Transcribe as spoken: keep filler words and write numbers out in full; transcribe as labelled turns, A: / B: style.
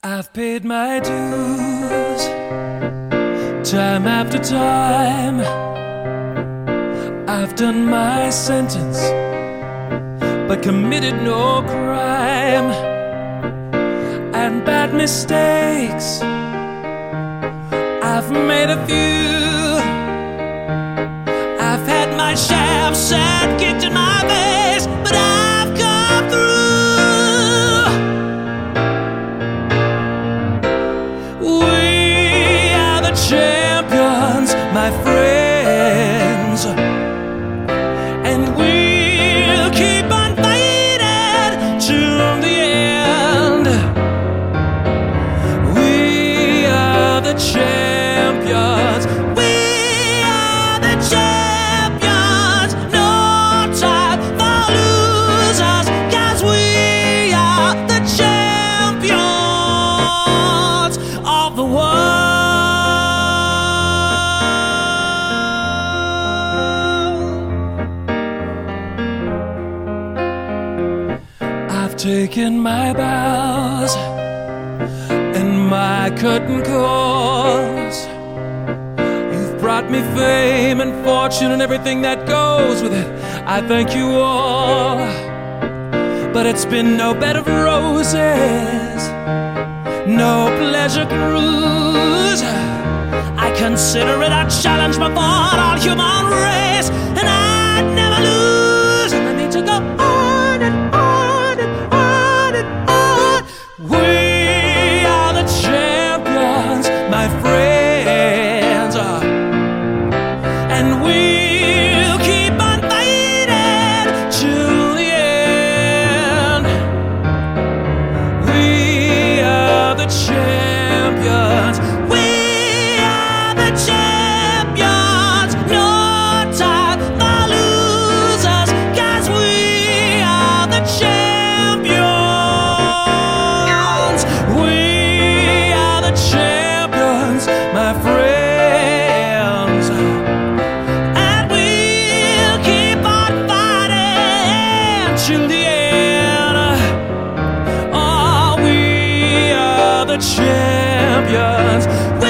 A: I've paid my dues, time after time. I've done my sentence, but committed no crime. And bad mistakes, I've made a few. I've had my share of sad kicked in my face, but I've come through. We are the champions, my friends, and we'll keep on fighting till the end. We are the champions. We are the champions. No time for losers, 'cause we are the champions of the world. I've taken my bows and my curtain calls. You've brought me fame and fortune and everything that goes with it. I thank you all, but it's been no bed of roses, no pleasure cruise. I consider it a challenge before all human race, and I'd never lose. I need to go on and on and on and on. We are the champions, my friends, and we'll keep on fighting till the end. We are the champions. We are the champions. No time for losers, 'cause we are the champions. We are the champions, my friends, and we'll keep on fighting till the end. Oh, we are the champions.